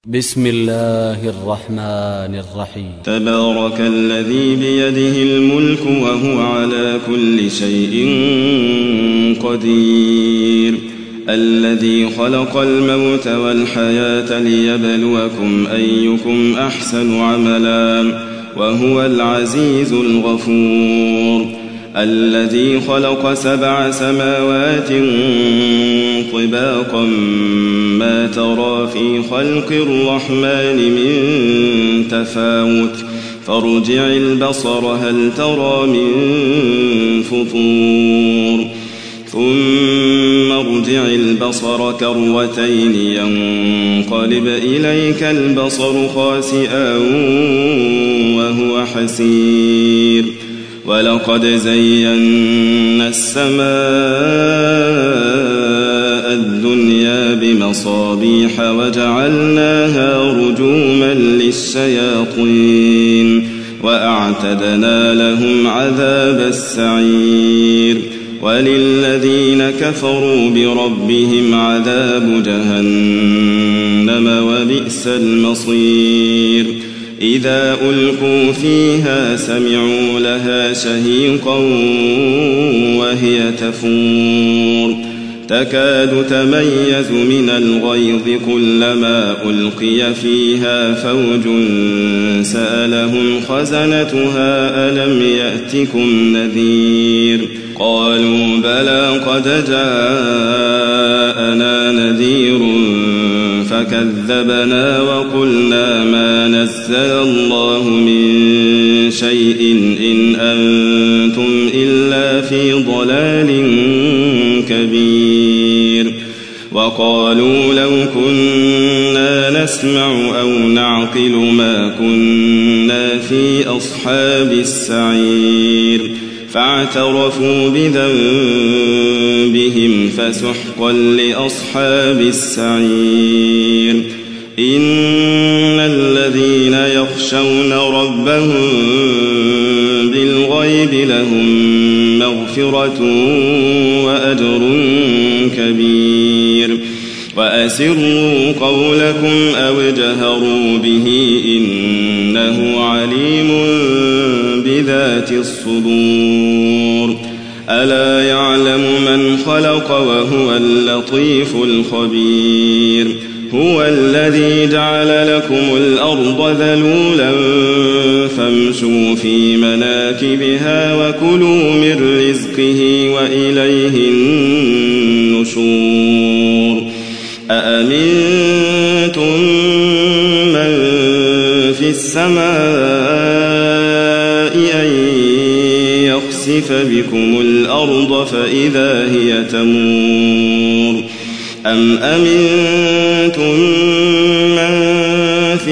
بسم الله الرحمن الرحيم. تبارك الذي بيده الملك وهو على كل شيء قدير، الذي خلق الموت والحياة ليبلوكم أيكم أحسن عملا وهو العزيز الغفور، الذي خلق 7 سماوات طباقا ما ترى في خلق الرحمن من تفاوت فارجع البصر هل ترى من فطور ثم ارجع البصر كرتين ينقلب إليك البصر خاسئا وهو حسير، ولقد زينا السماء الدنيا بمصابيح وجعلناها رجوما للشياطين وأعتدنا لهم عذاب السعير، وللذين كفروا بربهم عذاب جهنم وبئس المصير. إذا ألقوا فيها سمعوا لها شهيقا وهي تفور تكاد تميز من الغيظ كلما ألقي فيها فوج سألهم خزنتها ألم يأتكم نذير؟ قالوا بلى قد جاءنا نذير فكذبنا وقلنا ما نزل الله من شيء إن أنتم إلا في ضلال كبير. وقالوا لو كنا نسمع أو نعقل ما كنا في أصحاب السعير، فاعترفوا بذنبهم فسحقا لأصحاب السعير. إن الذين يخشون ربهم بالغيب لهم مغفرة وأجر كبير. وأسروا قولكم أو اجهروا به إنه عليم بذات الصدور. ألا يعلم من خلق وهو اللطيف الخبير. هو الذي جعل لكم الأرض ذلولا فامشوا في مناكبها وكلوا من رزقه وإليه النشور. أأمنتم من في السماء أن يخسف بكم الأرض فإذا هي تمور، أم أمنتم من في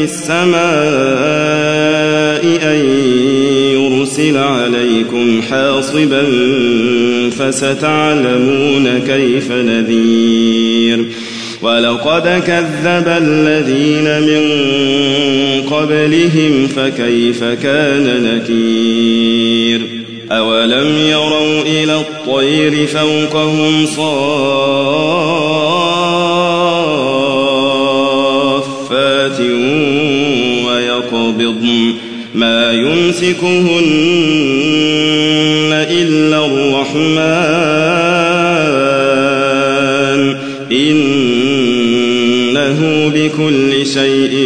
السماء أن يرسل عليكم حاصبا فستعلمون كيف نذير. ولقد كذب الذين من قبلهم فكيف كان نكير. أولم يروا إلى الطير فوقهم صافات ويقبضن ما يمسكهن إلا الرحمن إنه بكل شيء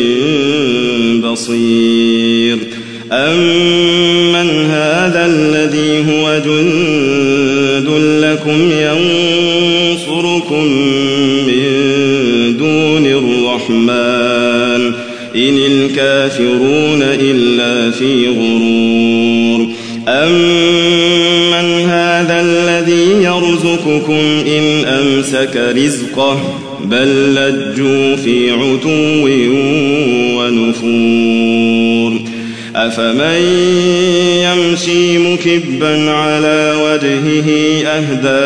بصير. أمن هذا الذي هو جند لكم ينصركم من دون الرحمن إن الكافرون إلا في غرور. أمن هذا الذي يرزقكم إن أمسك رزقه بل لجوا في عتو ونفور. أفمن يمشي مكبا على وجهه أهدى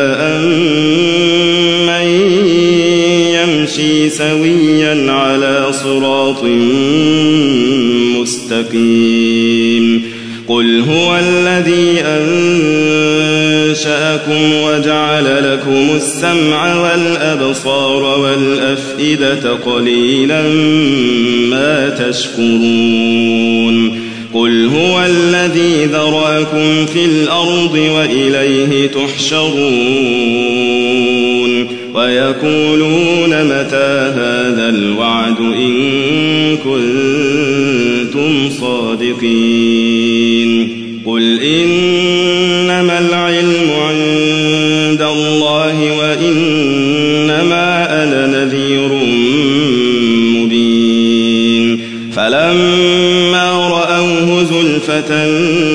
أمن يمشي سويا على صراط مستقيم. قل هو الذي أنشأكم وجعل لكم السمع والأبصار والأفئدة قليلا ما تشكرون قل هو الذي ذرأكم في الأرض وإليه تحشرون ويقولون متى هذا الوعد إن كنتم صادقين قل إنما العلم عند الله وإنما أنا نذير مبين فلما رأوه زلفة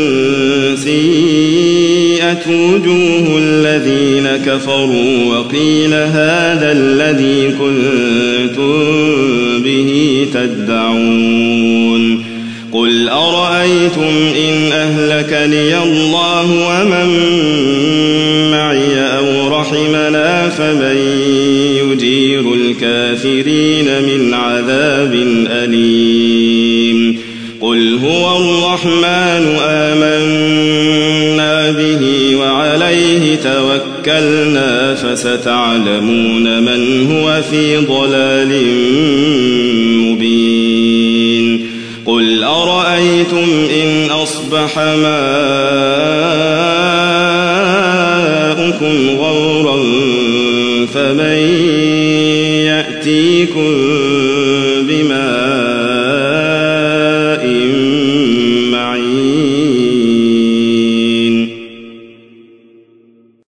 سيئت وجوه الذين كفروا وقيل هذا الذي كنتم به تدعون قل أرأيتم إن أهلكني الله ومن معي أو رحمنا فمن يجير الكافرين من عذاب أليم قل هو الرحمن آمنا به وعليه توكلنا فستعلمون من هو في ضلال مبين قل أرأيتم إن أصبح ماؤكم غورا فمن يأتيكم بماء